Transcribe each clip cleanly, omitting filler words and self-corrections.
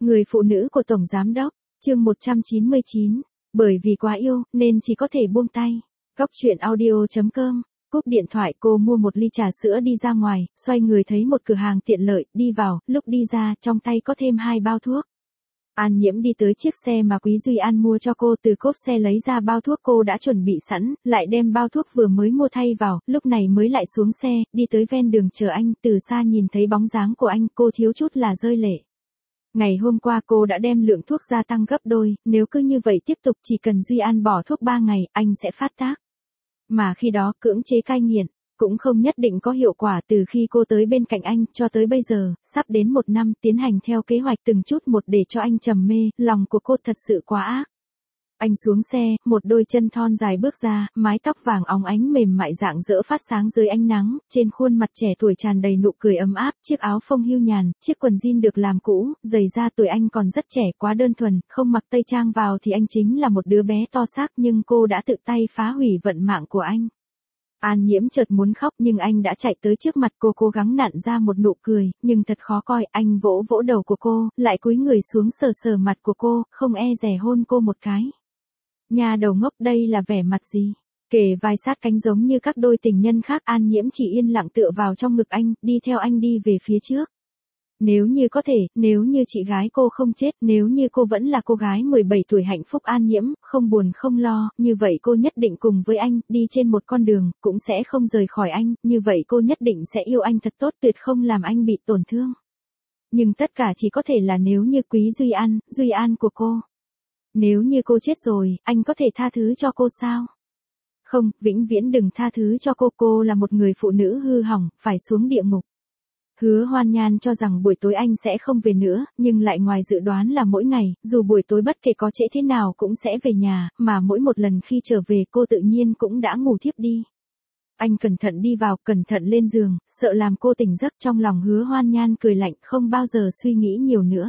Người phụ nữ của Tổng Giám Đốc, chương 199, bởi vì quá yêu, nên chỉ có thể buông tay. Góc chuyện audio.com, cúp điện thoại cô mua một ly trà sữa đi ra ngoài, xoay người thấy một cửa hàng tiện lợi, đi vào, lúc đi ra, trong tay có thêm 2 bao thuốc. An Nhiễm đi tới chiếc xe mà Quý Duy An mua cho cô, từ cốp xe lấy ra bao thuốc cô đã chuẩn bị sẵn, lại đem bao thuốc vừa mới mua thay vào, lúc này mới lại xuống xe, đi tới ven đường chờ anh, từ xa nhìn thấy bóng dáng của anh, cô thiếu chút là rơi lệ. Ngày hôm qua cô đã đem lượng thuốc gia tăng gấp đôi, nếu cứ như vậy tiếp tục chỉ cần Duy An bỏ thuốc 3 ngày, anh sẽ phát tác. Mà khi đó cưỡng chế cai nghiện, cũng không nhất định có hiệu quả. Từ khi cô tới bên cạnh anh, cho tới bây giờ, sắp đến 1 năm, tiến hành theo kế hoạch từng chút một để cho anh trầm mê, lòng của cô thật sự quá ác. Anh xuống xe, một đôi chân thon dài bước ra, mái tóc vàng óng ánh mềm mại rạng rỡ phát sáng dưới ánh nắng, trên khuôn mặt trẻ tuổi tràn đầy nụ cười ấm áp, chiếc áo phông hưu nhàn, chiếc quần jean được làm cũ, giày da tuổi anh còn rất trẻ, quá đơn thuần, không mặc tây trang vào thì anh chính là một đứa bé to xác, nhưng cô đã tự tay phá hủy vận mạng của anh. An Nhiễm chợt muốn khóc nhưng anh đã chạy tới trước mặt cô, cố gắng nặn ra một nụ cười, nhưng thật khó coi, anh vỗ vỗ đầu của cô, lại cúi người xuống sờ sờ mặt của cô, không e dè hôn cô một cái. Nhà đầu ngốc, đây là vẻ mặt gì? Kề vai sát cánh giống như các đôi tình nhân khác, An Nhiễm chỉ yên lặng tựa vào trong ngực anh, đi theo anh đi về phía trước. Nếu như có thể, nếu như chị gái cô không chết, nếu như cô vẫn là cô gái 17 tuổi hạnh phúc An Nhiễm, không buồn không lo, như vậy cô nhất định cùng với anh, đi trên một con đường, cũng sẽ không rời khỏi anh, như vậy cô nhất định sẽ yêu anh thật tốt, tuyệt không làm anh bị tổn thương. Nhưng tất cả chỉ có thể là nếu như Quý Duy An của cô. Nếu như cô chết rồi, anh có thể tha thứ cho cô sao? Không, vĩnh viễn đừng tha thứ cho cô là một người phụ nữ hư hỏng, phải xuống địa ngục. Hứa Hoan Nhan cho rằng buổi tối anh sẽ không về nữa, nhưng lại ngoài dự đoán là mỗi ngày, dù buổi tối bất kể có trễ thế nào cũng sẽ về nhà, mà mỗi một lần khi trở về cô tự nhiên cũng đã ngủ thiếp đi. Anh cẩn thận đi vào, cẩn thận lên giường, sợ làm cô tỉnh giấc, trong lòng Hứa Hoan Nhan cười lạnh, không bao giờ suy nghĩ nhiều nữa.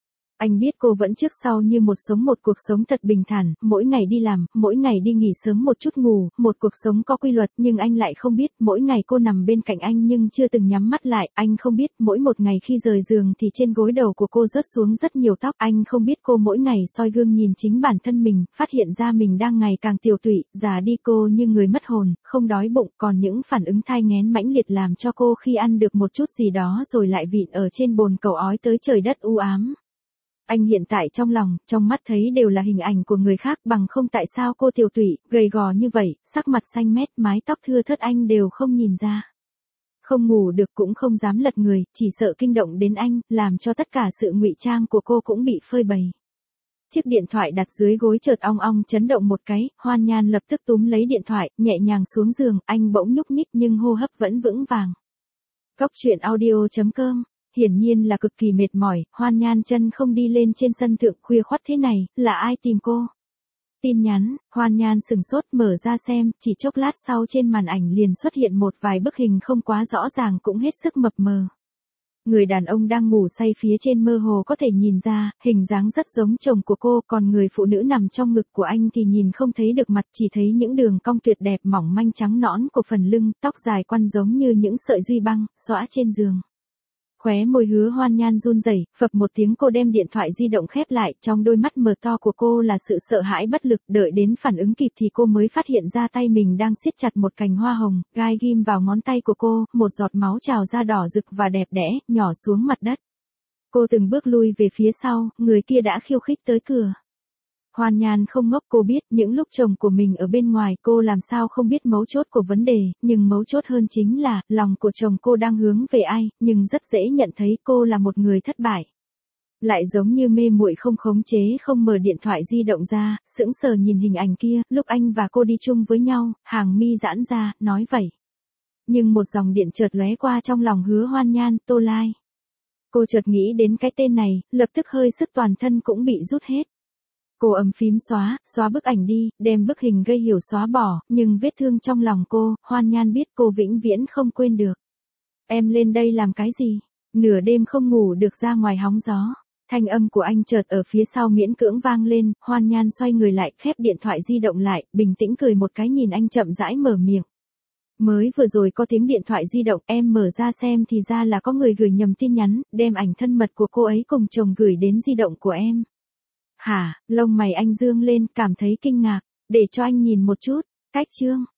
Anh biết cô vẫn trước sau như một cuộc sống thật bình thản, mỗi ngày đi làm, mỗi ngày đi nghỉ sớm một chút ngủ, một cuộc sống có quy luật, nhưng anh lại không biết, mỗi ngày cô nằm bên cạnh anh nhưng chưa từng nhắm mắt lại, anh không biết, mỗi một ngày khi rời giường thì trên gối đầu của cô rớt xuống rất nhiều tóc, anh không biết cô mỗi ngày soi gương nhìn chính bản thân mình, phát hiện ra mình đang ngày càng tiều tụy, già đi cô như người mất hồn, không đói bụng, còn những phản ứng thai nghén mãnh liệt làm cho cô khi ăn được một chút gì đó rồi lại vịn ở trên bồn cầu ói tới trời đất u ám. Anh hiện tại trong lòng, trong mắt thấy đều là hình ảnh của người khác, bằng không tại sao cô tiều tụy, gầy gò như vậy, sắc mặt xanh mét, mái tóc thưa thớt anh đều không nhìn ra. Không ngủ được cũng không dám lật người, chỉ sợ kinh động đến anh, làm cho tất cả sự ngụy trang của cô cũng bị phơi bày. Chiếc điện thoại đặt dưới gối chợt ong ong chấn động một cái, Hoan Nhan lập tức túm lấy điện thoại, nhẹ nhàng xuống giường, anh bỗng nhúc nhích nhưng hô hấp vẫn vững vàng. Góc chuyện audio.com. Hiển nhiên là cực kỳ mệt mỏi, Hoan Nhan chân không đi lên trên sân thượng, khuya khoắt thế này, là ai tìm cô? Tin nhắn, Hoan Nhan sừng sốt mở ra xem, chỉ chốc lát sau trên màn ảnh liền xuất hiện một vài bức hình không quá rõ ràng cũng hết sức mập mờ. Người đàn ông đang ngủ say phía trên mơ hồ có thể nhìn ra, hình dáng rất giống chồng của cô, còn người phụ nữ nằm trong ngực của anh thì nhìn không thấy được mặt, chỉ thấy những đường cong tuyệt đẹp mỏng manh trắng nõn của phần lưng, tóc dài quăn giống như những sợi duy băng, xõa trên giường. Khóe môi Hứa Hoan Nhan run rẩy, phập một tiếng cô đem điện thoại di động khép lại, trong đôi mắt mờ to của cô là sự sợ hãi bất lực, đợi đến phản ứng kịp thì cô mới phát hiện ra tay mình đang siết chặt một cành hoa hồng, gai ghim vào ngón tay của cô, một giọt máu trào ra đỏ rực và đẹp đẽ, nhỏ xuống mặt đất. Cô từng bước lui về phía sau, người kia đã khiêu khích tới cửa. Hoan Nhan không ngốc, cô biết, những lúc chồng của mình ở bên ngoài cô làm sao không biết mấu chốt của vấn đề, nhưng mấu chốt hơn chính là, lòng của chồng cô đang hướng về ai, nhưng rất dễ nhận thấy cô là một người thất bại. Lại giống như mê muội không khống chế không mở điện thoại di động ra, sững sờ nhìn hình ảnh kia, lúc anh và cô đi chung với nhau, hàng mi giãn ra, nói vậy. Nhưng một dòng điện chợt lóe qua trong lòng Hứa Hoan Nhan, Tô Lai. Cô chợt nghĩ đến cái tên này, lập tức hơi sức toàn thân cũng bị rút hết. Cô ấm phím xóa bức ảnh đi, đem bức hình gây hiểu xóa bỏ, nhưng vết thương trong lòng cô, Hoan Nhan biết cô vĩnh viễn không quên được. Em lên đây làm cái gì? Nửa đêm không ngủ được ra ngoài hóng gió. Thanh âm của anh chợt ở phía sau miễn cưỡng vang lên, Hoan Nhan xoay người lại, khép điện thoại di động lại, bình tĩnh cười một cái nhìn anh chậm rãi mở miệng. Mới vừa rồi có tiếng điện thoại di động, em mở ra xem thì ra là có người gửi nhầm tin nhắn, đem ảnh thân mật của cô ấy cùng chồng gửi đến di động của em. Hả, lông mày anh dương lên, cảm thấy kinh ngạc, để cho anh nhìn một chút, cách chương.